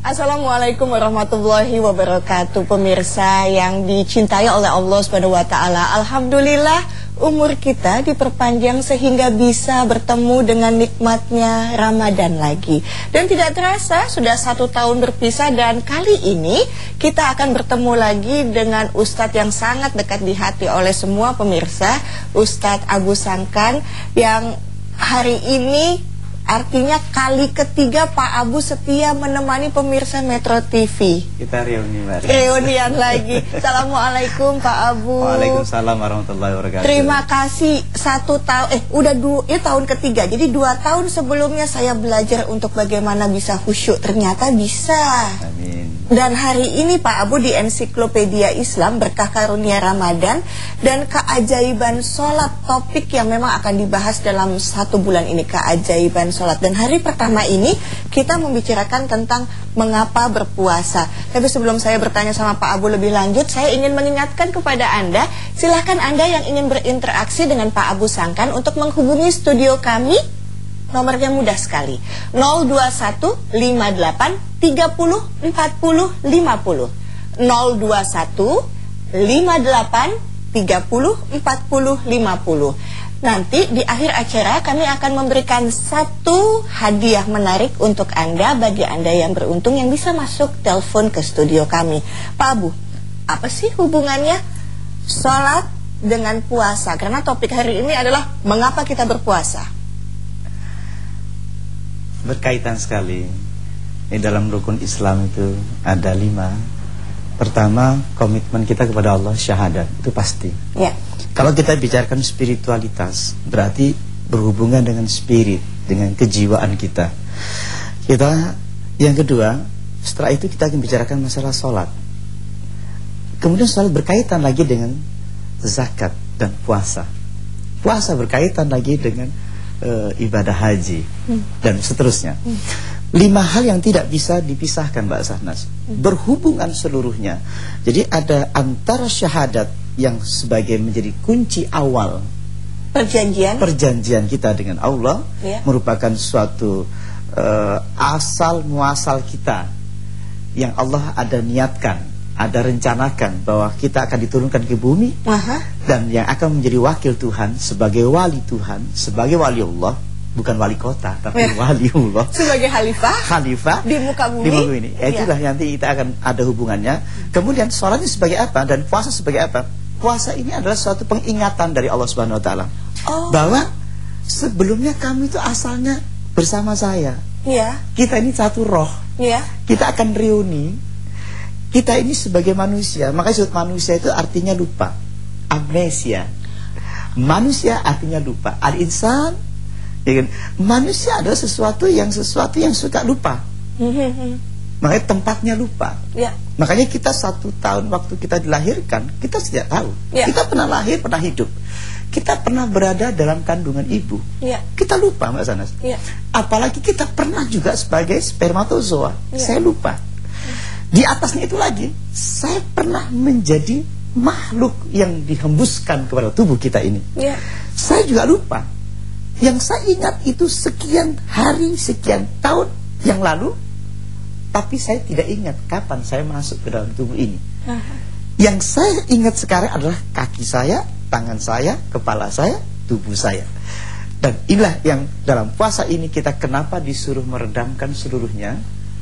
Assalamualaikum warahmatullahi wabarakatuh. Pemirsa yang dicintai oleh Allah Subhanahu wa taala. Alhamdulillah umur kita diperpanjang sehingga bisa bertemu dengan nikmatnya Ramadan lagi. Dan tidak terasa sudah 1 tahun berpisah, dan kali ini kita akan bertemu lagi dengan Ustadz yang sangat dekat di hati oleh semua pemirsa, Ustadz Abu Sangkan, yang hari ini artinya kali ketiga Pak Abu setia menemani pemirsa Metro TV. Kita reuni, Mbak. Reunian lagi. Assalamualaikum Pak Abu. Waalaikumsalam warahmatullahi wabarakatuh. Terima kasih. 1 tahun, udah tahun ketiga. Jadi 2 tahun sebelumnya saya belajar untuk bagaimana bisa khusyuk. Ternyata bisa. Amin. Dan hari ini Pak Abu di Ensiklopedia Islam Berkah Karunia Ramadan dan keajaiban sholat, topik yang memang akan dibahas dalam 1 bulan ini, keajaiban sholat. Dan hari pertama ini kita membicarakan tentang mengapa berpuasa. Tapi sebelum saya bertanya sama Pak Abu lebih lanjut, saya ingin mengingatkan kepada Anda, silahkan Anda yang ingin berinteraksi dengan Pak Abu Sangkan untuk menghubungi studio kami. Nomornya mudah sekali, 021 58 30 40 50, 021 58 30 40 50. Nanti di akhir acara kami akan memberikan 1 hadiah menarik untuk Anda, bagi Anda yang beruntung yang bisa masuk telepon ke studio kami. Pak Abu, apa sih hubungannya sholat dengan puasa? Karena topik hari ini adalah mengapa kita berpuasa. Berkaitan sekali. Di dalam rukun Islam itu ada 5. Pertama, komitmen kita kepada Allah, syahadat, itu pasti. Ya. Kalau kita bicarakan spiritualitas, berarti berhubungan dengan spirit, dengan kejiwaan kita. Yang kedua, setelah itu kita akan bicarakan masalah sholat. Kemudian sholat berkaitan lagi dengan zakat dan puasa. Puasa berkaitan lagi dengan ibadah haji dan seterusnya. 5 hal yang tidak bisa dipisahkan, Mbak Sahnas, berhubungan seluruhnya. Jadi ada antara syahadat yang sebagai menjadi kunci awal perjanjian kita dengan Allah, ya, merupakan suatu asal muasal kita yang Allah ada niatkan, ada rencanakan bahwa kita akan diturunkan ke bumi. Dan yang akan menjadi wakil Tuhan, sebagai wali Tuhan, sebagai wali Allah, bukan wali kota tapi wali Allah, sebagai khalifah di muka bumi ini. Itulah nanti kita akan ada hubungannya. Kemudian sholatnya sebagai apa dan puasa sebagai apa? Puasa ini adalah suatu pengingatan dari Allah Subhanahu wa taala, bahwa sebelumnya kamu itu asalnya bersama saya. Kita ini satu roh. Kita akan reuni. Kita ini sebagai manusia, makanya disebut manusia itu artinya lupa, amnesia. Manusia artinya lupa. Al-insan, ya kan? Manusia adalah sesuatu yang suka lupa. Makanya tempatnya lupa. Makanya kita 1 tahun waktu kita dilahirkan, kita tidak tahu. Kita pernah lahir, pernah hidup. Kita pernah berada dalam kandungan ibu. Kita lupa, Mbak Sanas. Apalagi kita pernah juga sebagai spermatozoa. Saya lupa. Di atasnya itu lagi, saya pernah menjadi makhluk yang dihembuskan kepada tubuh kita ini. Saya juga lupa. Yang saya ingat itu sekian hari, sekian tahun yang lalu, tapi saya tidak ingat kapan saya masuk ke dalam tubuh ini. Yang saya ingat sekarang adalah kaki saya, tangan saya, kepala saya, tubuh saya. Dan inilah yang dalam puasa ini kita kenapa disuruh meredamkan seluruhnya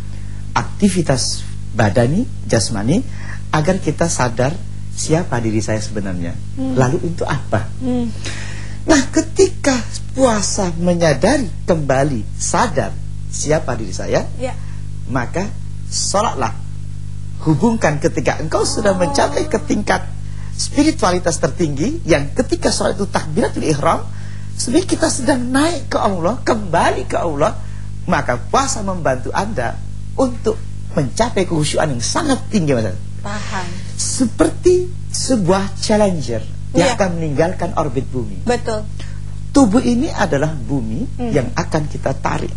aktivitas badani, jasmani, agar kita sadar siapa diri saya sebenarnya. Lalu untuk apa? Nah, ketika puasa menyadari kembali, sadar siapa diri saya, maka sholatlah. Hubungkan ketika engkau sudah mencapai ke tingkat spiritualitas tertinggi, yang ketika sholat itu takbiratul ihram, sebenarnya kita sedang naik ke Allah, kembali ke Allah. Maka puasa membantu Anda untuk mencapai kekhusyuan yang sangat tinggi, Mas. Paham. Seperti sebuah challenger yang akan meninggalkan orbit bumi. Betul. Tubuh ini adalah bumi yang akan kita tarik.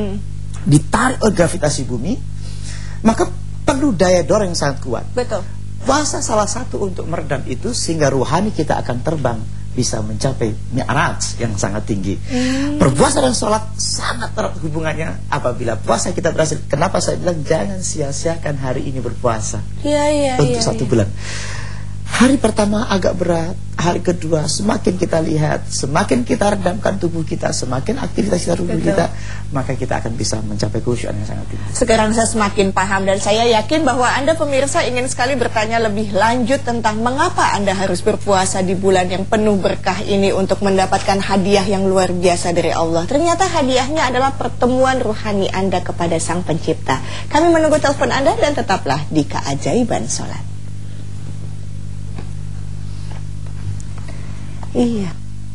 Ditarik oleh gravitasi bumi, maka perlu daya dorong yang sangat kuat. Betul. Puasa salah satu untuk meredam itu, sehingga ruhani kita akan terbang bisa mencapai mi'raj yang sangat tinggi. Berpuasa dan sholat sangat erat hubungannya. Apabila puasa kita berhasil, kenapa saya bilang jangan sia-siakan hari ini berpuasa untuk satu bulan. Hari pertama agak berat, hari kedua semakin kita lihat, semakin kita redamkan tubuh kita, semakin aktivitas kita tubuh kita, maka kita akan bisa mencapai khusyuan yang sangat tinggi. Sekarang saya semakin paham, dan saya yakin bahwa Anda pemirsa ingin sekali bertanya lebih lanjut tentang mengapa Anda harus berpuasa di bulan yang penuh berkah ini untuk mendapatkan hadiah yang luar biasa dari Allah. Ternyata hadiahnya adalah pertemuan ruhani Anda kepada Sang Pencipta. Kami menunggu telepon Anda, dan tetaplah di Keajaiban Sholat. Iya.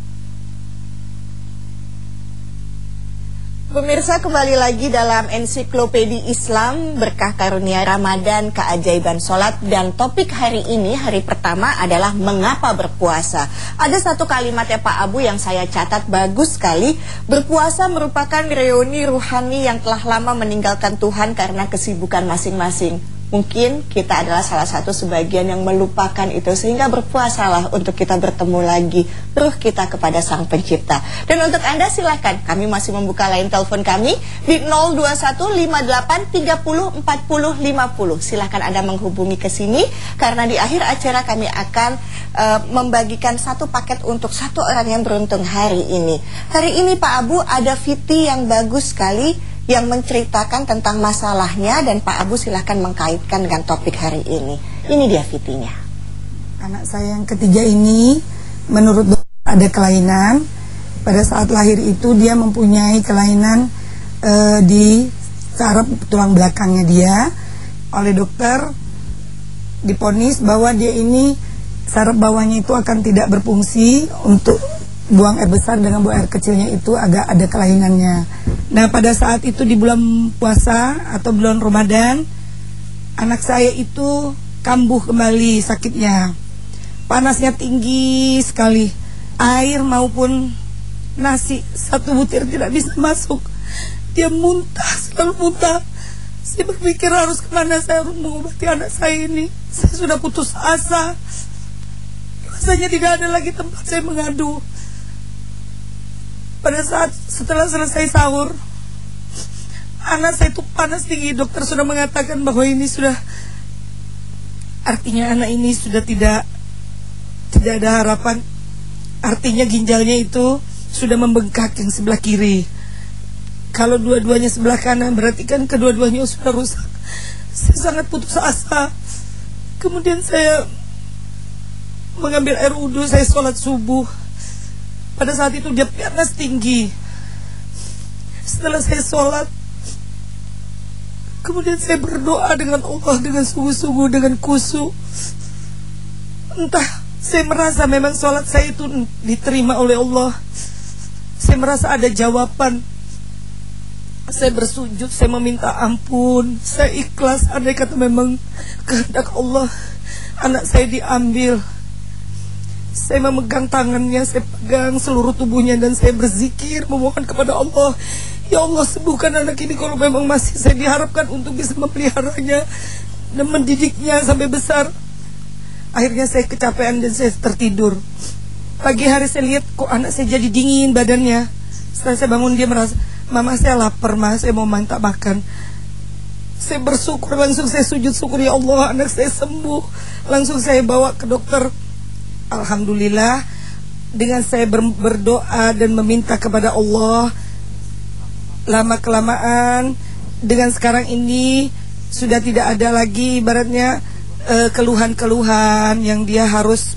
Pemirsa, kembali lagi dalam Ensiklopedia Islam Berkah Karunia Ramadan Keajaiban Sholat. Dan topik hari ini, hari pertama adalah mengapa berpuasa. Ada satu kalimat ya Pak Abu yang saya catat bagus sekali. Berpuasa merupakan reuni ruhani yang telah lama meninggalkan Tuhan karena kesibukan masing-masing. Mungkin kita adalah salah satu sebagian yang melupakan itu, sehingga berpuasalah untuk kita bertemu lagi ruh kita kepada Sang Pencipta. Dan untuk Anda silahkan, kami masih membuka line telepon kami di 02158304050. Silahkan Anda menghubungi ke sini, karena di akhir acara kami akan membagikan satu paket untuk satu orang yang beruntung hari ini. Hari ini Pak Abu ada VT yang bagus sekali yang menceritakan tentang masalahnya, dan Pak Abu silahkan mengkaitkan dengan topik hari ini. Ini dia VT-nya. Anak saya yang ketiga ini menurut dokter ada kelainan. Pada saat lahir itu dia mempunyai kelainan di saraf tulang belakangnya dia. Oleh dokter diponis bahwa dia ini saraf bawahnya itu akan tidak berfungsi untuk buang air besar dengan buang air kecilnya, itu agak ada kelainannya. Nah, pada saat itu di bulan puasa atau bulan Ramadan, anak saya itu kambuh kembali sakitnya. Panasnya tinggi sekali. Air maupun nasi satu butir tidak bisa masuk. Dia muntah, selalu muntah. Saya berpikir harus kemana saya harus mengobati anak saya ini. Saya sudah putus asa. Rasanya tidak ada lagi tempat saya mengadu. Pada saat setelah selesai sahur, anak saya itu panas tinggi. Dokter sudah mengatakan bahwa ini sudah, artinya anak ini sudah tidak ada harapan. Artinya ginjalnya itu sudah membengkak yang sebelah kiri. Kalau dua-duanya sebelah kanan, berarti kan kedua-duanya sudah rusak. Saya sangat putus asa. Kemudian saya mengambil air wudhu, saya sholat subuh. Pada saat itu dia panas tinggi. Setelah saya sholat, kemudian saya berdoa dengan Allah dengan sungguh-sungguh, dengan khusyuk. Entah, saya merasa memang sholat saya itu diterima oleh Allah. Saya merasa ada jawaban. Saya bersujud, saya meminta ampun, saya ikhlas. Andai kata memang kehendak Allah anak saya diambil, saya memegang tangannya, saya pegang seluruh tubuhnya, dan saya berzikir memohon kepada Allah, ya Allah sembuhkan anak ini kalau memang masih saya diharapkan untuk bisa memeliharanya dan mendidiknya sampai besar. Akhirnya saya kecapean dan saya tertidur. Pagi hari saya lihat kok anak saya jadi dingin badannya. Setelah saya bangun dia merasa, mama saya lapar ma, saya mau minta makan. Saya bersyukur, langsung saya sujud syukur, ya Allah anak saya sembuh. Langsung saya bawa ke dokter. Alhamdulillah, dengan saya berdoa dan meminta kepada Allah, lama-kelamaan dengan sekarang ini sudah tidak ada lagi ibaratnya keluhan-keluhan yang dia harus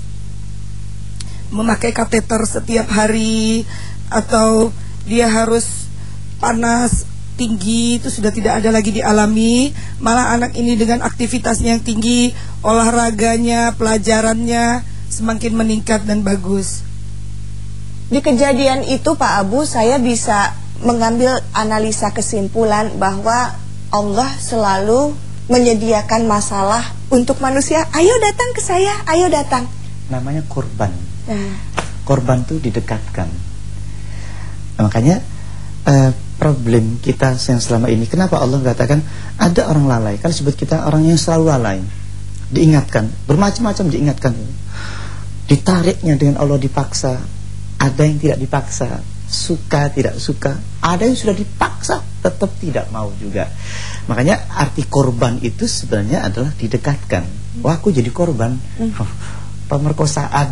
memakai kateter setiap hari, atau dia harus panas tinggi, itu sudah tidak ada lagi dialami. Malah anak ini dengan aktivitasnya yang tinggi, olahraganya, pelajarannya semakin meningkat dan bagus. Di kejadian itu Pak Abu, saya bisa mengambil analisa kesimpulan bahwa Allah selalu menyediakan masalah untuk manusia. Ayo datang ke saya, ayo datang. Namanya korban. Korban itu didekatkan. Makanya problem kita yang selama ini, kenapa Allah mengatakan ada orang lalai? Kalau sebut kita orang yang selalu lalai, diingatkan, bermacam-macam diingatkan. ditariknya dengan Allah dipaksa, ada yang tidak dipaksa, suka tidak suka, ada yang sudah dipaksa tetap tidak mau juga. Makanya arti korban itu sebenarnya adalah didekatkan. Wah, aku jadi korban pemerkosaan.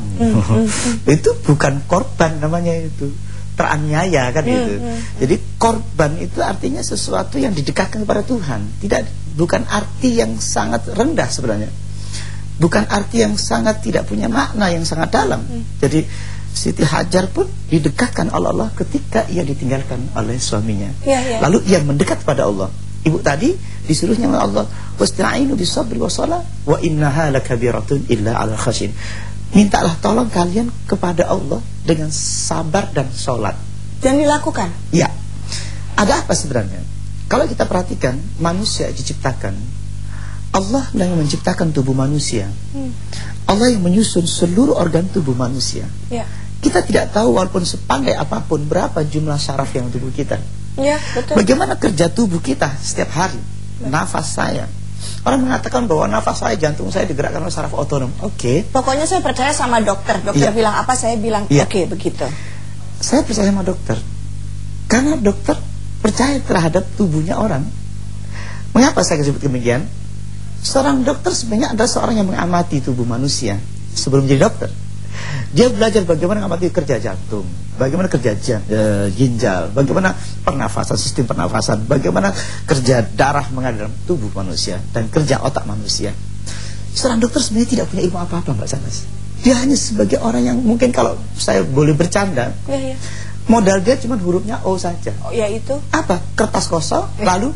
Itu bukan korban namanya, itu teraniaya kan itu. Jadi korban itu artinya sesuatu yang didekatkan kepada Tuhan. Bukan arti yang sangat rendah sebenarnya. Bukan arti yang sangat tidak punya makna yang sangat dalam. Jadi Siti Hajar pun didekatkan oleh Allah ketika ia ditinggalkan oleh suaminya. Lalu ia mendekat pada Allah. Ibu tadi disuruhnya oleh Allah, wasta'inu bisabri wassalah wa innaha lakabiratun illa 'alal khashin. Mintalah tolong kalian kepada Allah dengan sabar dan sholat. Dan dilakukan. Ya. Ada apa sebenarnya? Kalau kita perhatikan, manusia diciptakan, Allah yang menciptakan tubuh manusia. Allah yang menyusun seluruh organ tubuh manusia. Kita tidak tahu walaupun sepandai apapun berapa jumlah syaraf yang tubuh kita. Betul. Bagaimana kerja tubuh kita setiap hari. Nafas saya, orang mengatakan bahwa nafas saya, jantung saya digerakkan oleh saraf otonom. Oke. Pokoknya saya percaya sama dokter. Dokter bilang apa, saya bilang oke, begitu. Saya percaya sama dokter karena dokter percaya terhadap tubuhnya orang. Mengapa saya sebut demikian? Seorang dokter sebenarnya adalah seorang yang mengamati tubuh manusia sebelum jadi dokter. Dia belajar bagaimana mengamati kerja jantung, bagaimana kerja ginjal, bagaimana pernafasan, sistem pernafasan, bagaimana kerja darah mengalir dalam tubuh manusia, dan kerja otak manusia. Seorang dokter sebenarnya tidak punya ilmu apa-apa, Mbak Sanas. Dia hanya sebagai orang yang mungkin kalau saya boleh bercanda, modal dia cuma hurufnya O saja. Yaitu apa? Kertas kosong, lalu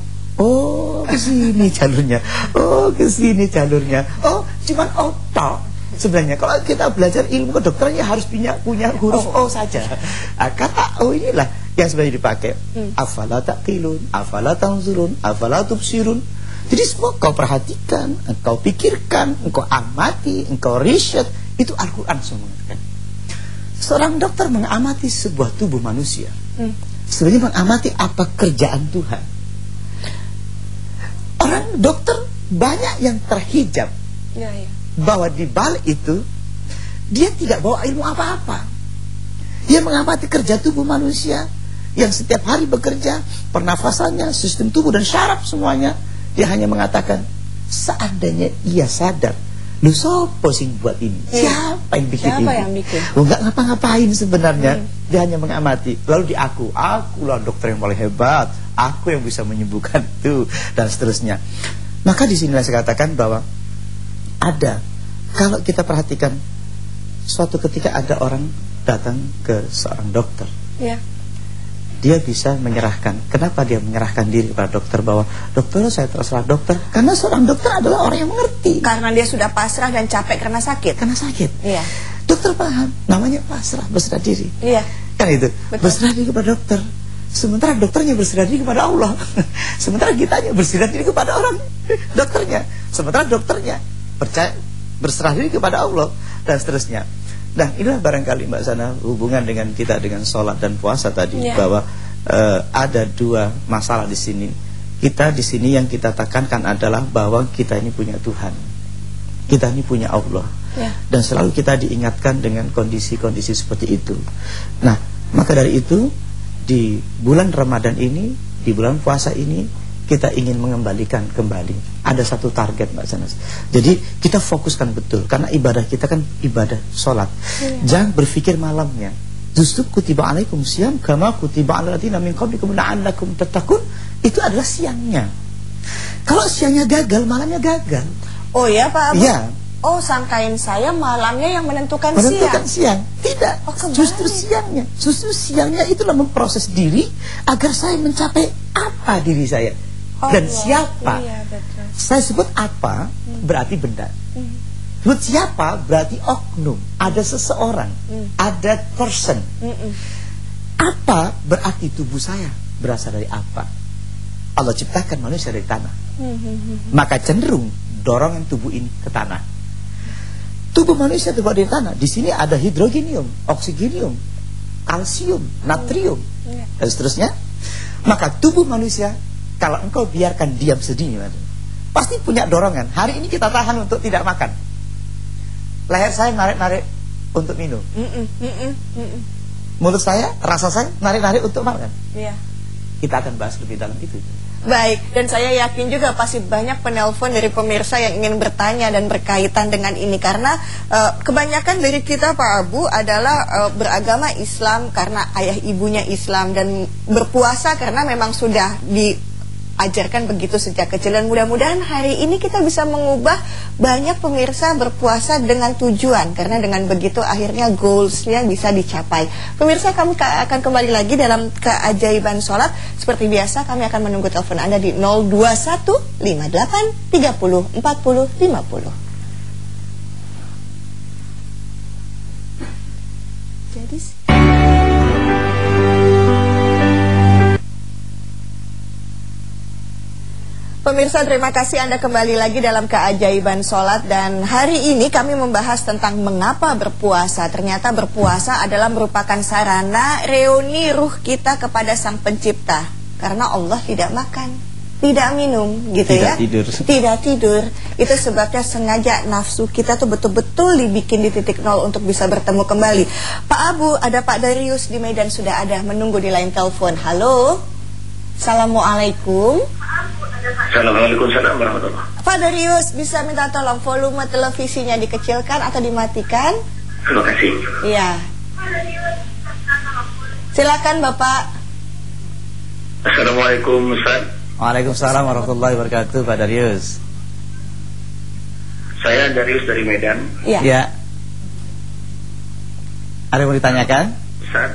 ke sini jalurnya. Ke sini jalurnya. Cuman O tok. Sebenarnya kalau kita belajar ilmu kedokteran ya harus punya huruf O saja. Kata O inilah yang sebenarnya dipakai. Afala taqilun, afala tanzurun, afala tubsirun. Jadi semua kau perhatikan, engkau pikirkan, engkau amati, engkau riset. Itu Al-Quran semua mengatakan. Seorang dokter mengamati sebuah tubuh manusia. Sebenarnya mengamati apa kerjaan Tuhan. Orang dokter banyak yang terhijab bahwa di balik itu dia tidak bawa ilmu apa-apa. Dia mengamati kerja tubuh manusia yang setiap hari bekerja, pernafasannya, sistem tubuh dan syaraf semuanya. Dia hanya mengatakan, seandainya ia sadar, lu sopo sing buat ini? Siapa yang bikin ini? Enggak ngapa-ngapain sebenarnya. Dia hanya mengamati. Lalu akulah dokter yang paling hebat, aku yang bisa menyembuhkan itu, dan seterusnya. Maka di sini saya katakan bahwa kalau kita perhatikan, suatu ketika ada orang datang ke seorang dokter, dia bisa menyerahkan. Kenapa dia menyerahkan diri kepada dokter, bahwa dokter, saya terserah dokter? Karena seorang dokter adalah orang yang mengerti. Karena dia sudah pasrah dan capek karena sakit. Dokter paham, namanya pasrah, berserah diri. Kan itu. Betul. Berserah diri kepada dokter. Sementara dokternya berserah diri kepada Allah. Sementara kitanya berserah diri kepada orang dokternya. Sementara dokternya berserah diri kepada Allah, dan seterusnya. Nah, inilah barangkali Mbak Sana hubungan dengan kita dengan sholat dan puasa tadi, bahwa ada dua masalah di sini. Kita di sini yang kita tekankan adalah bahwa kita ini punya Tuhan, kita ini punya Allah, dan selalu kita diingatkan dengan kondisi-kondisi seperti itu. Nah, maka dari itu di bulan Ramadan ini, di bulan puasa ini, kita ingin mengembalikan kembali. Ada satu target, Mbak Sanas. Jadi kita fokuskan betul, karena ibadah kita kan ibadah sholat. Jangan berpikir malamnya. Justru kutiba alaikum siyam kama kutiba alal ladzina min qablikum la'allakum tattaqun. Itu adalah siangnya. Kalau siangnya gagal, malamnya gagal. Oh ya Pak Abu? Iya. Oh, sangkain saya malamnya yang menentukan siang. Tidak. Justru siangnya. Justru siangnya itulah memproses diri agar saya mencapai apa diri saya. Dan siapa. Saya sebut apa berarti benda. Sebut siapa berarti oknum. Ada seseorang, ada person. Apa berarti tubuh saya berasal dari apa. Allah ciptakan manusia dari tanah. Maka cenderung dorongan tubuh ini ke tanah. Tubuh manusia terbuat dari tanah. Di sini ada hidrogenium, oksigenium, kalsium, natrium, dan seterusnya. Maka tubuh manusia, kalau engkau biarkan diam sendiri, pasti punya dorongan. Hari ini kita tahan untuk tidak makan. Leher saya narik-narik untuk minum. Mm-mm. Menurut saya, rasa saya narik-narik untuk makan. Iya. Kita akan bahas lebih dalam itu. Baik, dan saya yakin juga pasti banyak penelpon dari pemirsa yang ingin bertanya dan berkaitan dengan ini. Karena kebanyakan dari kita Pak Abu adalah beragama Islam karena ayah ibunya Islam, dan berpuasa karena memang sudah diajarkan begitu sejak kecil. Dan mudah-mudahan hari ini kita bisa mengubah banyak pemirsa berpuasa dengan tujuan, karena dengan begitu akhirnya goalsnya bisa dicapai. Pemirsa, kami akan kembali lagi dalam keajaiban sholat. Seperti biasa kami akan menunggu telepon Anda di 021 58 30 40 50. Jadi pemirsa, terima kasih Anda kembali lagi dalam keajaiban sholat. Dan hari ini kami membahas tentang mengapa berpuasa. Ternyata berpuasa adalah merupakan sarana reuni ruh kita kepada Sang Pencipta. Karena Allah tidak makan, tidak minum, gitu Tidak ya. tidur. Tidak tidur. Itu sebabnya sengaja nafsu kita tuh betul-betul dibikin di titik nol untuk bisa bertemu kembali. Pak Abu, ada Pak Darius di Medan sudah ada menunggu di line telepon. Halo. Assalamualaikum. Assalamualaikum warahmatullahi. Pak Darius, bisa minta tolong volume televisinya dikecilkan atau dimatikan? Terima kasih. Iya. Silakan Bapak. Assalamualaikum Ustaz. Waalaikumsalam warahmatullahi wabarakatuh, Pak Darius. Saya Darius dari Medan. Iya. Ya. Ada yang mau ditanyakan? Ustaz,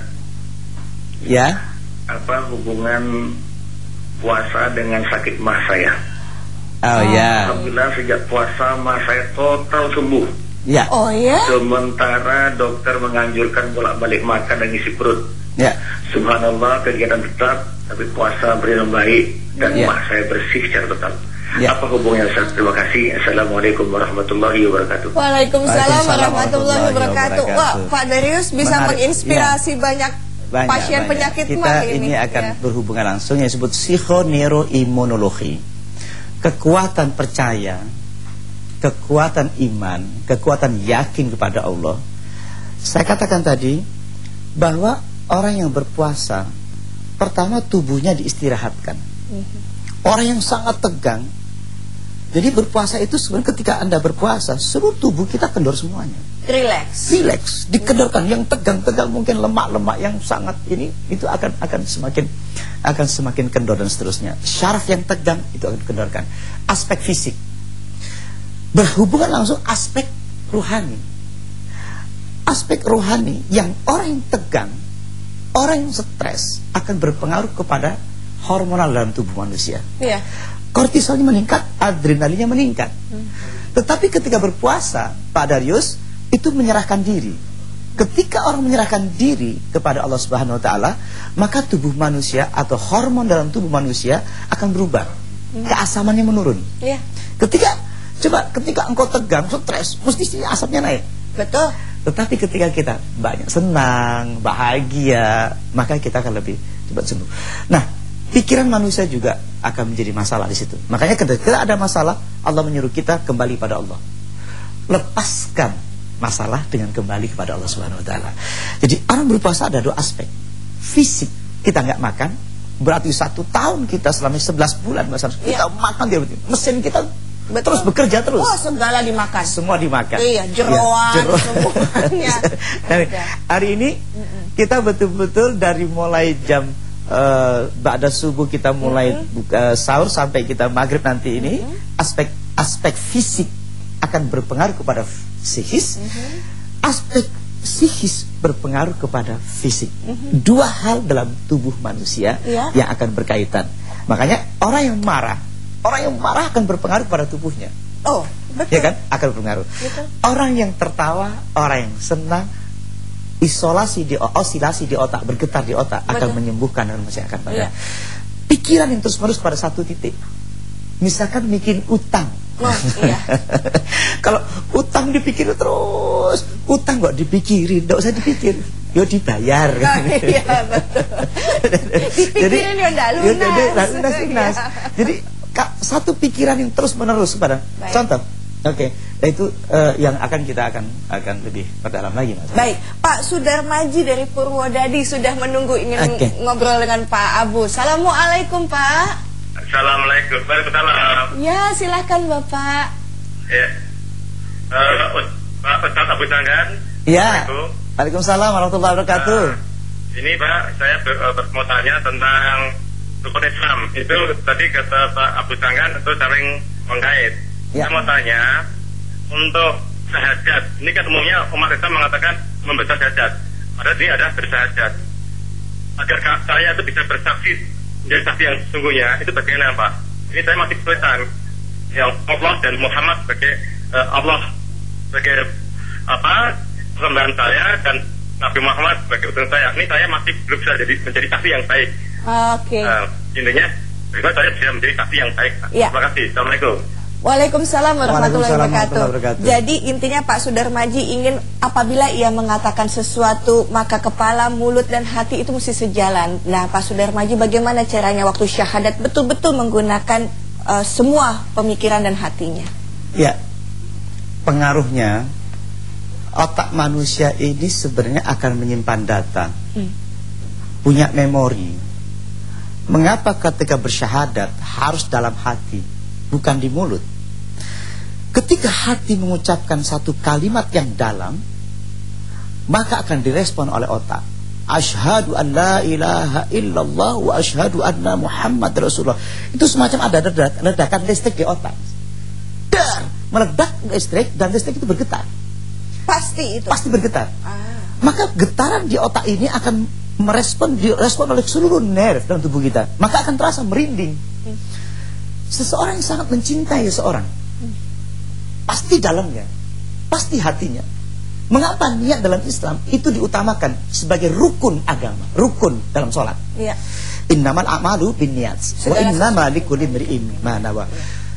Ya. apa hubungan puasa dengan sakit mah saya? Oh ya. Alhamdulillah sejak puasa mah saya total sembuh. Ya. Oh ya? Sementara dokter menganjurkan bolak-balik makan dan isi perut. Ya. Subhanallah, kegiatan tetap, tapi puasa beriman baik dan Ya. mah saya bersih secara total. Ya. Apa hubungannya Ustaz? Terima kasih. Assalamualaikum warahmatullahi wabarakatuh. Waalaikumsalam warahmatullahi wabarakatuh. Wah, Pak Darius bisa Menarik. menginspirasi banyak pasien penyakit kita mah ini akan ya. berhubungan langsung yang disebut psikoneuroimunologi. Kekuatan percaya, kekuatan iman, kekuatan yakin kepada Allah. Saya katakan tadi bahwa orang yang berpuasa, pertama tubuhnya diistirahatkan. Orang yang sangat tegang, jadi berpuasa itu sebenarnya ketika Anda berpuasa, seluruh tubuh kita kendor semuanya. Relax. Dikendorkan. Yang tegang-tegang mungkin lemak-lemak yang sangat ini itu akan semakin kendor dan seterusnya. Syaraf yang tegang itu akan dikendorkan. Aspek fisik berhubungan langsung aspek rohani. Aspek rohani yang orang yang tegang, orang yang stres akan berpengaruh kepada hormonal dalam tubuh manusia. Iya. Kortisolnya meningkat, adrenalinnya meningkat. Tetapi ketika berpuasa, Pak Darius, itu menyerahkan diri. Ketika orang menyerahkan diri kepada Allah Subhanahu wa taala, maka tubuh manusia atau hormon dalam tubuh manusia akan berubah. Keasamannya menurun. Iya. Ketika engkau tegang, stres, mesti asamnya naik. Betul. Tetapi ketika kita banyak senang, bahagia, maka kita akan lebih cepat sembuh. Nah, pikiran manusia juga akan menjadi masalah di situ. Makanya ketika ada masalah, Allah menyuruh kita kembali pada Allah. Lepaskan masalah dengan kembali kepada Allah Subhanahu wa taala. Jadi orang berpuasa ada dua aspek. Fisik, kita nggak makan, berarti 1 tahun kita selama 11 bulan kita makan dia berarti. Mesin kita terus bekerja terus. Oh, segala dimakan. Semua dimakan. Iya, jeroan, semuanya. Hari ini kita betul-betul dari mulai jam ba'da subuh kita mulai buka sahur sampai kita maghrib nanti ini, aspek fisik akan berpengaruh kepada psikis, aspek psikis berpengaruh kepada fisik. Dua hal dalam tubuh manusia yang akan berkaitan. Makanya orang yang marah akan berpengaruh pada tubuhnya. Oh, betul. Ya kan? Akan berpengaruh. Betul. Orang yang tertawa, orang yang senang, osilasi di otak, bergetar di otak akan menyembuhkan dan masih akan pada. Pikiran yang terus-menerus pada satu titik. Misalkan bikin utang. Oh, iya. Kalau utang dipikirin terus, utang kok dipikirin, enggak usah dipikir. Yo dibayar. Iya, betul. Dipikirin yo ndak lunas. Jadi satu pikiran yang terus-menerus pada. Contoh. Oke. Itu yang kita akan lebih perdalam lagi, Mas. Baik, Pak Sudarmaji dari Purwodadi sudah menunggu ingin ngobrol dengan Pak Abu. Assalamualaikum, Pak. Assalamualaikum. Waalaikumsalam. Ya, silahkan Bapak. Ya. Pak Ustaz Abu Sanggan. Ya. Waalaikumsalam warahmatullahi wabarakatuh. Ini Pak, saya mau tanya tentang rukun Islam. Itu tadi kata Pak Abu Sanggan itu sering mengkait. Ya. Saya mau tanya untuk syahadat. Ini kan umumnya umat Islam mengatakan membaca syahadat. Padahal ini ada bersyahadat. Agar saya itu bisa bersaksi menjadi saksi yang sesungguhnya, itu bagaimana Pak? Ini saya masih kesulitan. Yang Allah dan Muhammad sebagai Allah sebagai persembahan saya dan Nabi Muhammad sebagai utusan saya. Ini saya masih belum bisa menjadi saksi yang baik. Oke. Intinya, bagaimana saya bisa menjadi saksi yang baik. Ya. Terima kasih. Assalamualaikum. Waalaikumsalam warahmatullahi wabarakatuh. wabarakatuh. Jadi intinya Pak Sudarmaji ingin apabila ia mengatakan sesuatu maka kepala, mulut dan hati itu mesti sejalan. Nah, Pak Sudarmaji bagaimana caranya waktu syahadat betul-betul menggunakan semua pemikiran dan hatinya? Ya. Pengaruhnya otak manusia ini sebenarnya akan menyimpan data. Punya memori. Mengapa ketika bersyahadat harus dalam hati, bukan di mulut? Ketika hati mengucapkan satu kalimat yang dalam, maka akan direspon oleh otak. Asyhadu an la ilaha illallah wa asyhadu anna Muhammad Rasulullah. Itu semacam ada ledakan listrik di otak. Dar, meledak listrik dan listrik itu bergetar. Pasti itu. Pasti bergetar. Maka getaran di otak ini akan direspon oleh seluruh nerve dalam tubuh kita. Maka akan terasa merinding. Seseorang yang sangat mencintai seseorang, pasti dalamnya, pasti hatinya. Mengapa niat dalam Islam itu diutamakan sebagai rukun agama, rukun dalam sholat? Iya. Innamal a'malu binniyat wa innamal likulli imri'in ma nawa.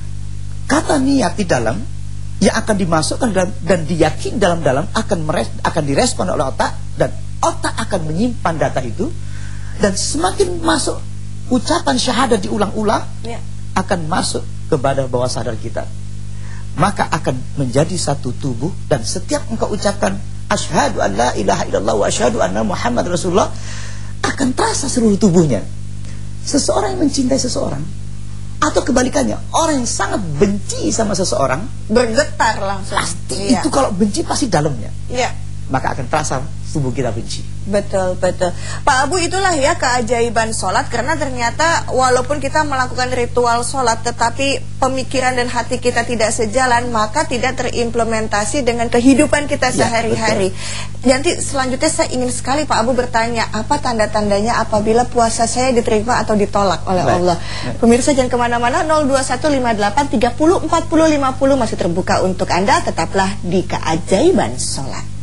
Kata niat di dalam yang akan dimasukkan dan diyakini dalam-dalam akan direspon oleh otak, dan otak akan menyimpan data itu, dan semakin masuk ucapan syahadat diulang-ulang, akan masuk kepada bawah sadar kita. Maka akan menjadi satu tubuh, dan setiap engkau ucapkan asyhadu an la ilaha illallah wa asyhadu anna Muhammad Rasulullah, akan terasa seluruh tubuhnya. Seseorang yang mencintai seseorang, atau kebalikannya, orang yang sangat benci sama seseorang, bergetar langsung. Pasti itu kalau benci pasti dalamnya. Iya. Maka akan terasa tubuh kita benci. Betul, betul. Pak Abu, itulah ya keajaiban sholat. Karena ternyata walaupun kita melakukan ritual sholat, tetapi pemikiran dan hati kita tidak sejalan, maka tidak terimplementasi dengan kehidupan kita sehari-hari. Nanti selanjutnya saya ingin sekali Pak Abu bertanya, apa tanda-tandanya apabila puasa saya diterima atau ditolak oleh Allah? Pemirsa jangan kemana-mana, 02158304050 masih terbuka untuk Anda. Tetaplah di keajaiban sholat.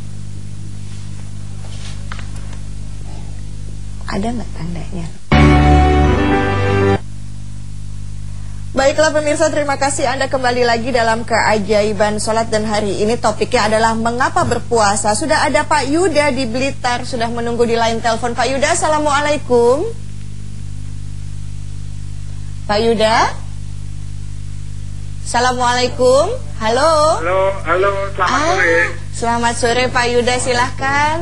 Ada nggak tandanya? Baiklah pemirsa, terima kasih Anda kembali lagi dalam keajaiban sholat. Dan hari ini topiknya adalah mengapa berpuasa. Sudah ada Pak Yuda di Blitar, sudah menunggu di line telepon. Pak Yuda, assalamualaikum. Pak Yuda, assalamualaikum. Halo. Halo, selamat sore. Selamat sore Pak Yuda, silahkan.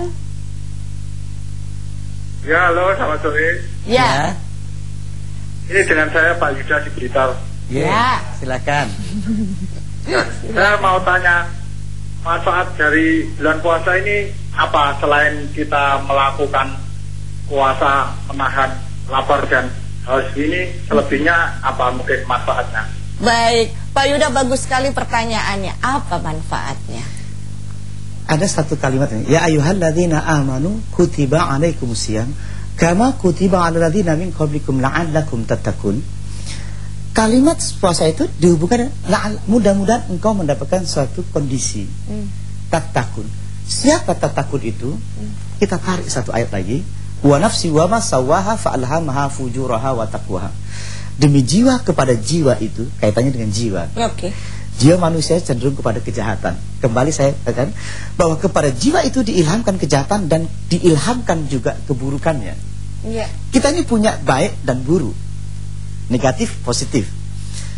Ya, halo, selamat sore. Ya. Ini dengan saya Pak Yuda di Blitar. Ya, silakan. Nah, saya mau tanya, manfaat dari bulan puasa ini apa selain kita melakukan puasa menahan lapar dan haus ini, selebihnya apa mungkin manfaatnya? Baik, Pak Yuda, bagus sekali pertanyaannya. Apa manfaatnya? Ada satu kalimat ini, ya ayyuhalladzina amanu kutiba alaikumusiyam kama kutiba alal ladzina min qablikum la'allakum tattaqun. Kalimat puasa itu dihubungkan dengan mudah-mudahan engkau mendapatkan suatu kondisi. Tattaqun. Siapa tattaqun itu? Kita tarik satu ayat lagi. Wa nafsi wa ma sawwaha fa alhamaha fujuraha wa taqwaha. Demi jiwa kepada jiwa itu, kaitannya dengan jiwa. Oke. Jiwa manusia cenderung kepada kejahatan. Kembali saya katakan bahwa kepada jiwa itu diilhamkan kejahatan dan diilhamkan juga keburukannya. Iya. Kita ini punya baik dan buruk, negatif, positif.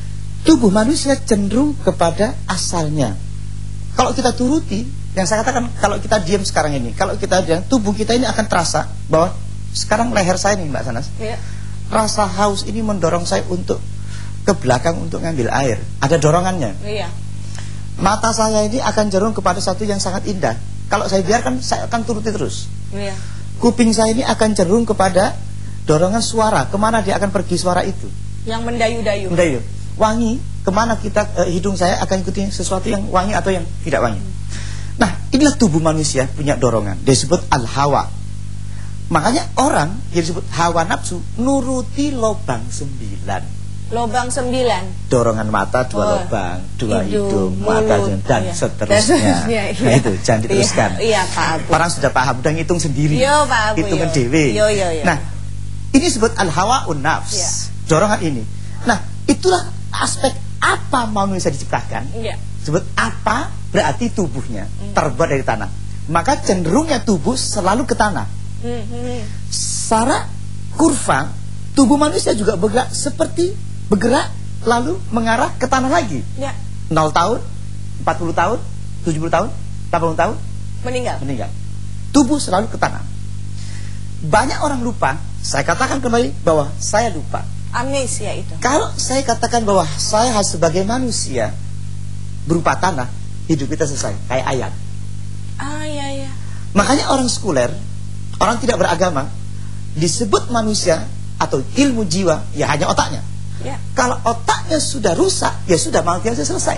tubuh manusia cenderung kepada asalnya. Kalau kita turuti, yang saya katakan, kalau kita diam sekarang ini, kalau kita diam, tubuh kita ini akan terasa bahwa sekarang leher saya nih Mbak Sanas, rasa haus ini mendorong saya untuk ke belakang untuk ngambil air. Ada dorongannya. Mata saya ini akan cenderung kepada satu yang sangat indah. Kalau saya biarkan, saya akan turuti terus. Kuping saya ini akan cenderung kepada dorongan suara. Kemana dia akan pergi suara itu? Yang mendayu-dayu. Mendayu. Wangi, kemana kita hidung saya akan ikuti sesuatu yang wangi atau yang tidak wangi. Nah, inilah tubuh manusia punya dorongan. Disebut al-hawa. Makanya orang yang disebut hawa nafsu nuruti lobang 9. Lobang 9. Dorongan mata 2 lobang, 2 hidung, mata dan seterusnya. Nah itu jangan diteruskan. Iya Pak Abu. Orang sudah paham, udah ngitung sendiri. Yo Pak Abu. Hitungan dewe. Nah, ini disebut al-hawa nafs. Dorongan ini. Nah, itulah aspek apa manusia diciptakan. Sebut apa berarti tubuhnya terbuat dari tanah. Maka cenderungnya tubuh selalu ke tanah. Secara kurva tubuh manusia juga bergerak lalu mengarah ke tanah lagi. 0 tahun, 40 tahun, 70 tahun, 80 tahun meninggal. Tubuh selalu ke tanah. Banyak orang lupa. Saya katakan kembali bahwa saya lupa. Amnesia itu. Kalau saya katakan bahwa saya sebagai manusia berupa tanah, hidup kita selesai, kayak ayam. Iya. Makanya orang sekuler, orang tidak beragama, disebut manusia atau ilmu jiwa, ya hanya otaknya. Kalau otaknya sudah rusak, ya sudah manusia selesai.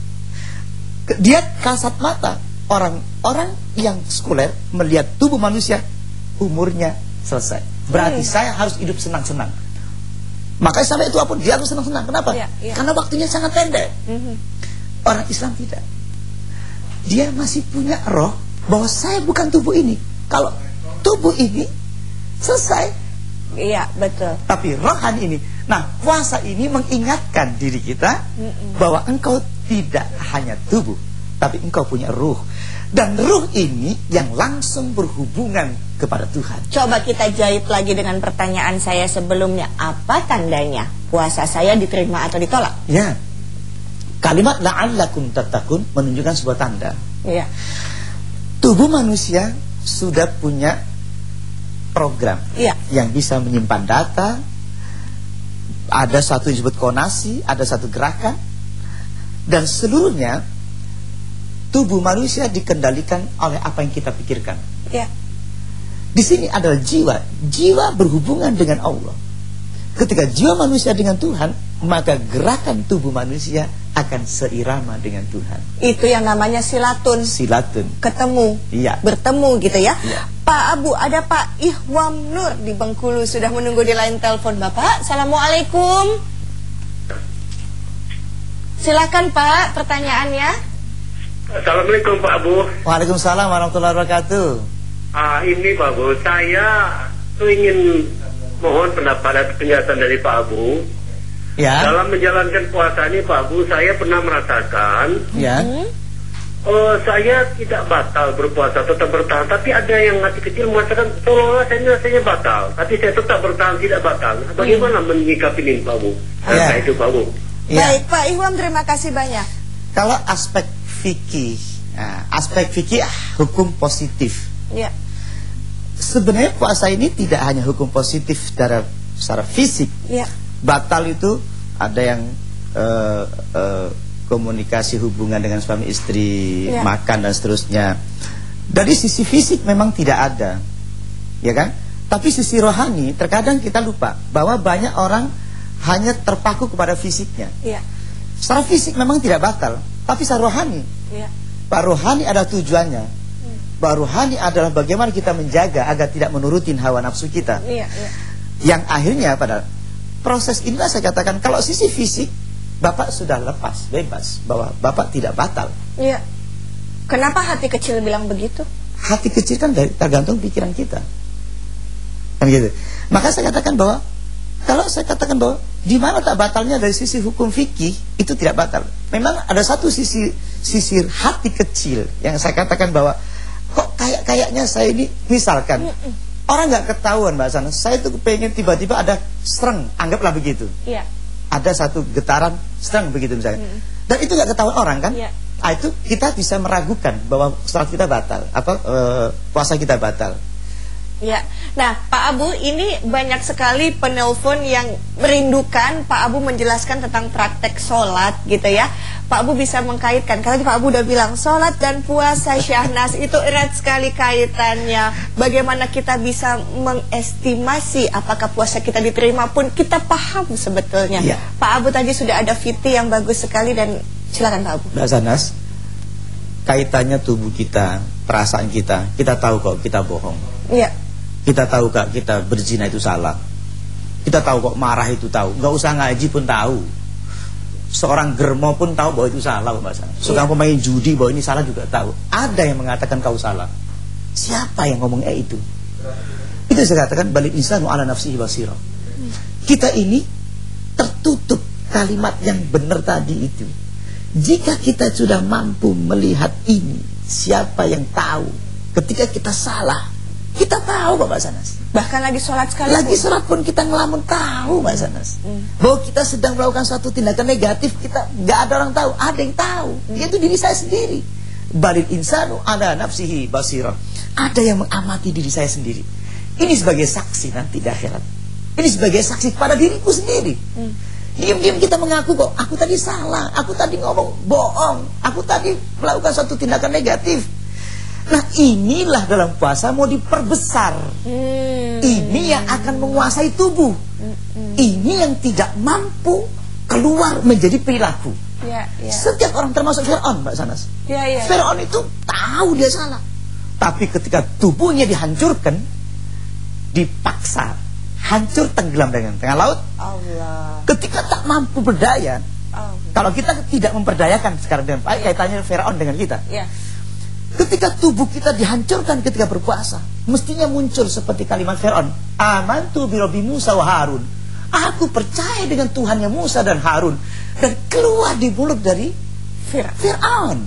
Dia kasat mata. Orang-orang yang sekuler melihat tubuh manusia, umurnya selesai. Berarti saya harus hidup senang-senang. Makanya sampai itu pun dia harus senang-senang. Kenapa? Karena waktunya sangat pendek. Orang Islam tidak. Dia masih punya roh bahwa saya bukan tubuh ini. Kalau tubuh ini selesai. Iya, betul. Tapi rohani ini. Nah, puasa ini mengingatkan diri kita bahwa engkau tidak hanya tubuh, tapi engkau punya ruh. Dan ruh ini yang langsung berhubungan kepada Tuhan. Coba kita jawab lagi dengan pertanyaan saya sebelumnya. Apa tandanya puasa saya diterima atau ditolak? Ya. Kalimat la'allakum tattaqun menunjukkan sebuah tanda. Ya. Tubuh manusia sudah punya program yang bisa menyimpan data. Ada satu disebut konasi, ada satu gerakan. Dan seluruhnya tubuh manusia dikendalikan oleh apa yang kita pikirkan. Ya. Di sini adalah jiwa. Jiwa berhubungan dengan Allah. Ketika jiwa manusia dengan Tuhan, maka gerakan tubuh manusia akan seirama dengan Tuhan. Itu yang namanya silatun. Silatun. Ketemu. Iya. Bertemu gitu ya. Iya. Pak Abu, ada Pak Ihwam Nur di Bengkulu sudah menunggu di line telepon. Bapak, Assalamualaikum. Silakan Pak, pertanyaannya. Assalamualaikum Pak Abu. Waalaikumsalam warahmatullahi wabarakatuh. Ini Pak Abu, saya tuh ingin mohon pendapat dan penjelasan dari Pak Abu. Ya. Dalam menjalankan puasa ini Pak Abu, saya pernah merasakan saya tidak batal berpuasa, tetap bertahan. Tapi ada yang hati kecil mengatakan seolah-olah saya rasanya batal, tapi saya tetap bertahan, tidak batal. Bagaimana menyikapi ini Pak Abu? Itu Pak Abu. Baik Pak Ihwam, terima kasih banyak. Kalau aspek fikih, hukum positif. Ya. Sebenarnya puasa ini tidak hanya hukum positif secara fisik. Ya. Batal itu ada yang komunikasi hubungan dengan suami istri, makan dan seterusnya. Dari sisi fisik memang tidak ada, ya kan? Tapi sisi rohani terkadang kita lupa bahwa banyak orang hanya terpaku kepada fisiknya. Ya. Secara fisik memang tidak batal, tapi secara rohani. Ya. Pak rohani ada tujuannya. Pak rohani adalah bagaimana kita menjaga agar tidak menurutin hawa nafsu kita. Ya. Yang akhirnya pada proses inilah saya katakan kalau sisi fisik Bapak sudah lepas, bebas bahwa Bapak tidak batal. Iya. Kenapa hati kecil bilang begitu? Hati kecil kan tergantung pikiran kita. Kan gitu. Maka saya katakan bahwa kalau saya katakan bahwa di mana tak batalnya dari sisi hukum fikih itu tidak batal. Memang ada satu sisi hati kecil yang saya katakan bahwa kok kayaknya saya ini misalkan orang nggak ketahuan Mbak Sana, saya tuh pengen tiba-tiba ada sereng, anggaplah begitu. Iya. ada satu getaran sedang begitu misalnya. Dan itu nggak ketahuan orang kan? Ya. Nah, itu kita bisa meragukan bahwa sholat kita batal atau puasa kita batal. Ya, nah Pak Abu, ini banyak sekali penelpon yang merindukan Pak Abu menjelaskan tentang praktek sholat gitu ya. Pak Abu bisa mengkaitkan, karena Pak Abu udah bilang sholat dan puasa Syahnas itu erat sekali kaitannya. Bagaimana kita bisa mengestimasi apakah puasa kita diterima pun kita paham sebetulnya. Ya. Pak Abu tadi sudah ada fiti yang bagus sekali, dan silakan Pak Abu. Mbak Sanas, kaitannya tubuh kita, perasaan kita tahu kok kita bohong. Iya. Kita tahu kak kita berzina itu salah. Kita tahu kok marah itu tahu. Nggak usah ngaji pun tahu. Seorang germo pun tahu bahwa itu salah, Mbak Sana. Seorang pemain judi bahwa ini salah juga tahu. Ada yang mengatakan kau salah. Siapa yang ngomong itu? Itu saya katakan balik insanu ala nafsihi basira. Kita ini tertutup kalimat yang benar tadi itu. Jika kita sudah mampu melihat ini, siapa yang tahu ketika kita salah? Kita tahu Bapak Sanas. Bahkan lagi sholat sekali. Lagi sholat pun kita ngelamun tahu Mbak Sanas. Bahwa kita sedang melakukan suatu tindakan negatif, kita nggak ada orang tahu, ada yang tahu. Yaitu diri saya sendiri. Balil insanu ala nafsihi basira. Ada yang mengamati diri saya sendiri. Ini sebagai saksi nanti di akhirat. Ini sebagai saksi pada diriku sendiri. Diam-diam kita mengaku kok, aku tadi salah, aku tadi ngomong bohong, aku tadi melakukan suatu tindakan negatif. Nah inilah dalam puasa mau diperbesar. Ini yang akan menguasai tubuh. Ini yang tidak mampu keluar menjadi perilaku. Ya. Setiap orang termasuk Fir'aun Mbak Sanas. Ya. Fir'aun itu tahu dia salah. Tapi ketika tubuhnya dihancurkan, dipaksa hancur tenggelam dengan tengah laut. Allah. Ketika tak mampu berdaya, kalau kita tidak memperdayakan sekarang dengan baik, kaitannya Fir'aun dengan kita. Ya. Ketika tubuh kita dihancurkan ketika berpuasa, mestinya muncul seperti kalimat Fir'aun, amantu birabbi Musa wa Harun. Aku percaya dengan Tuhannya Musa dan Harun. Dan keluar di mulut dari Fir'aun.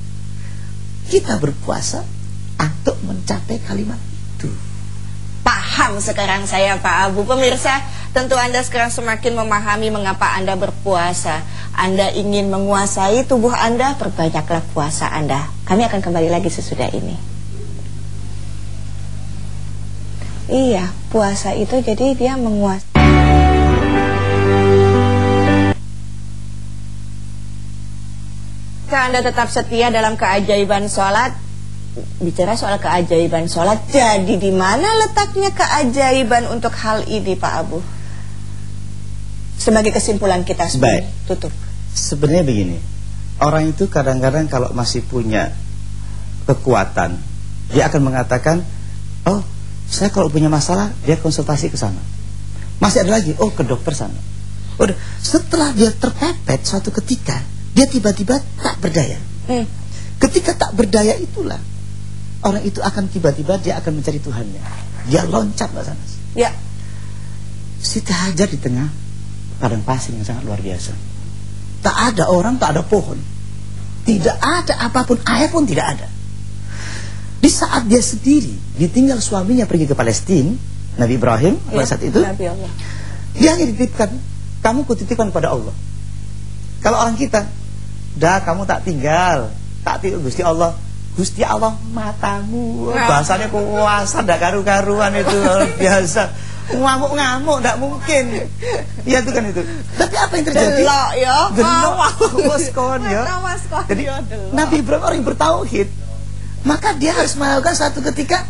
Kita berpuasa untuk mencapai kalimat itu. Paham sekarang saya Pak Abu. Pemirsa, tentu Anda sekarang semakin memahami mengapa Anda berpuasa. Anda ingin menguasai tubuh Anda, perbanyaklah puasa Anda. Kami akan kembali lagi sesudah ini. Iya, puasa itu jadi dia menguasai. Anda tetap setia dalam keajaiban sholat. Bicara soal keajaiban sholat, jadi di mana letaknya keajaiban untuk hal ini Pak Abu? Sebagai kesimpulan kita sebelum tutup. Sebenarnya begini, orang itu kadang-kadang kalau masih punya kekuatan, dia akan mengatakan, oh saya kalau punya masalah, dia konsultasi ke sana. Masih ada lagi, oh ke dokter sana. Udah, setelah dia terpepet suatu ketika, dia tiba-tiba tak berdaya. Ketika tak berdaya itulah, orang itu akan tiba-tiba dia akan mencari Tuhannya. Dia loncat Mbak Sanas. Ya. Siti Hajar di tengah padang pasir yang sangat luar biasa. Tak ada orang, tak ada pohon, tidak ada apapun, air pun tidak ada. Di saat dia sendiri ditinggal suaminya pergi ke Palestina, Nabi Ibrahim pada saat itu, Nabi Allah. dia hanya dititipkan, kamu kutitipkan pada Allah. Kalau orang kita, dah kamu tak tinggal, tak tinggal Gusti Allah. Gusti Allah matamu. Bahasanya kuasa, ndak karu-karuan itu luar biasa. Ngamuk-ngamuk ndak mungkin. Ya itu kan itu. Tapi apa yang terjadi? Delok ya. Waskon ya. Jadi Nabi Ibrahim orang yang bertauhid, maka dia harus melakukan satu ketika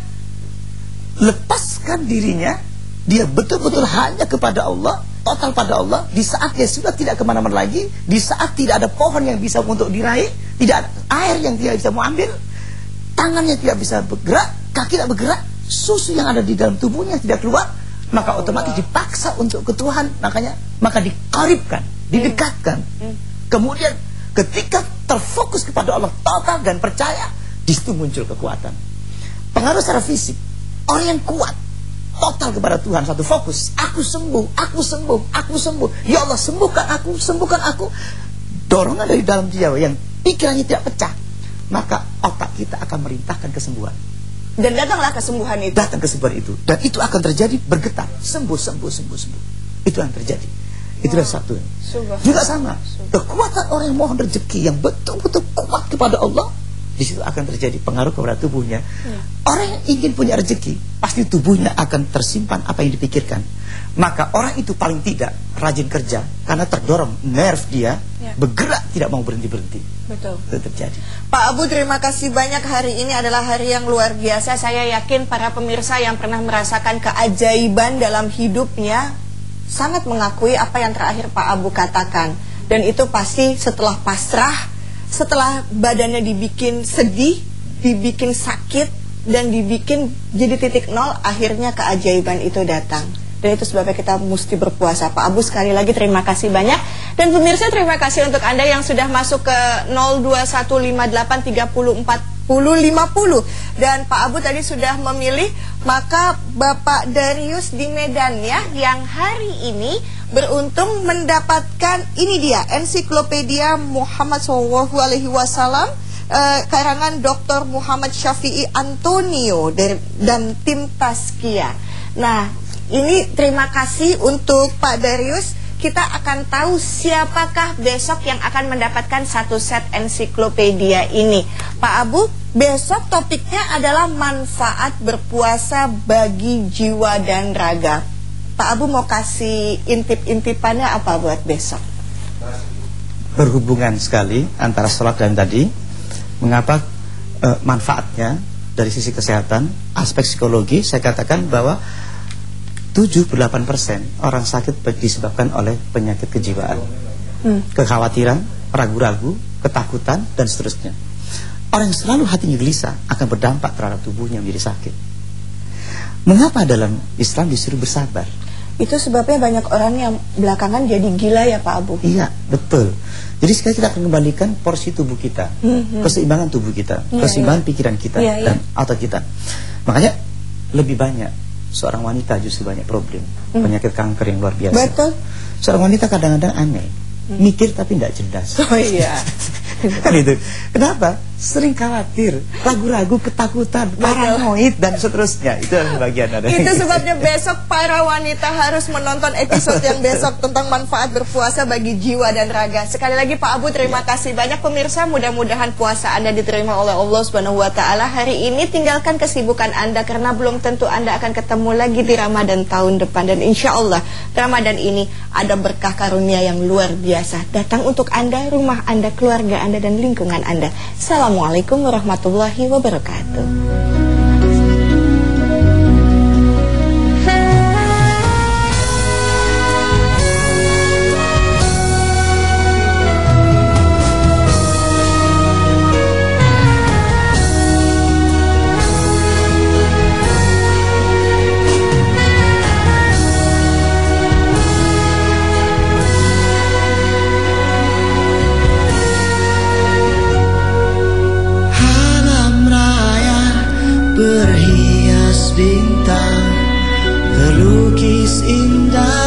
lepaskan dirinya, dia betul-betul hanya kepada Allah, total pada Allah. Di saat dia sudah tidak kemana-mana lagi, di saat tidak ada pohon yang bisa untuk diraih, tidak ada air yang dia bisa mau ambil, tangannya tidak bisa bergerak, kaki tidak bergerak, susu yang ada di dalam tubuhnya tidak keluar, maka otomatis dipaksa untuk ke Tuhan. Maka dikaribkan, didekatkan. Kemudian ketika terfokus kepada Allah total dan percaya, di situ muncul kekuatan. Pengaruh secara fisik, orang yang kuat total kepada Tuhan, satu fokus, aku sembuh, aku sembuh, aku sembuh, ya Allah sembuhkan aku, sembuhkan aku. Dorongan dari dalam dia yang pikirannya tidak pecah, maka otak kita akan merintahkan kesembuhan. Dan datanglah kesembuhan itu. Datang kesembuhan itu. Dan itu akan terjadi bergetar. Sembuh, sembuh, sembuh, sembuh. Itu yang terjadi. Itulah satu. Juga sama, kekuatan orang yang mohon rezeki yang betul-betul kuat kepada Allah, di situ akan terjadi pengaruh kepada tubuhnya. Orang yang ingin punya rezeki, pasti tubuhnya akan tersimpan apa yang dipikirkan. Maka orang itu paling tidak rajin kerja, karena terdorong nerve dia bergerak, tidak mau berhenti-berhenti. Betul. Itu terjadi. Pak Abu, terima kasih banyak. Hari ini adalah hari yang luar biasa. Saya yakin para pemirsa yang pernah merasakan keajaiban dalam hidupnya sangat mengakui apa yang terakhir Pak Abu katakan. Dan itu pasti setelah pasrah, setelah badannya dibikin sedih, dibikin sakit, dan dibikin jadi titik nol, akhirnya keajaiban itu datang. Dan itu sebabnya kita mesti berpuasa. Pak Abu, sekali lagi terima kasih banyak. Dan pemirsa, terima kasih untuk Anda yang sudah masuk ke 02158304050. Dan Pak Abu tadi sudah memilih, maka Bapak Darius di Medan ya, yang hari ini beruntung mendapatkan, ini dia, ensiklopedia Muhammad SAW, karangan Dr. Muhammad Syafi'i Antonio dan tim Tazkiyah. Nah, ini terima kasih untuk Pak Darius. Kita akan tahu siapakah besok yang akan mendapatkan satu set ensiklopedia ini. Pak Abu, besok topiknya adalah manfaat berpuasa bagi jiwa dan raga. Pak Abu mau kasih intip-intipannya apa buat besok? Berhubungan sekali antara sholat dan tadi. Mengapa manfaatnya dari sisi kesehatan, aspek psikologi, saya katakan bahwa 78% orang sakit disebabkan oleh penyakit kejiwaan, kekhawatiran, ragu-ragu, ketakutan, dan seterusnya. Orang yang selalu hatinya gelisah akan berdampak terhadap tubuhnya menjadi sakit. Mengapa dalam Islam disuruh bersabar? Itu sebabnya banyak orang yang belakangan jadi gila ya Pak Abu. Iya, betul. Jadi sekarang kita akan kembalikan porsi tubuh kita, keseimbangan tubuh kita, keseimbangan pikiran kita dan otot kita. Makanya lebih banyak seorang wanita justru banyak problem, penyakit kanker yang luar biasa. Betul. Seorang wanita kadang-kadang aneh, mikir tapi tidak cerdas. Oh iya. Kan itu. Kenapa? Sering khawatir, ragu-ragu, ketakutan, paranoid dan seterusnya. Itu adalah bagian dari itu sebabnya besok para wanita harus menonton episode yang besok tentang manfaat berpuasa bagi jiwa dan raga. Sekali lagi Pak Abu, terima kasih banyak. Pemirsa, mudah-mudahan puasa Anda diterima oleh Allah Subhanahu wa taala. Hari ini tinggalkan kesibukan Anda, karena belum tentu Anda akan ketemu lagi di Ramadan tahun depan. Dan insya Allah Ramadan ini ada berkah karunia yang luar biasa datang untuk Anda, rumah Anda, keluarga Anda, dan lingkungan Anda. Assalamualaikum warahmatullahi wabarakatuh. Berhias bintang, terlukis indah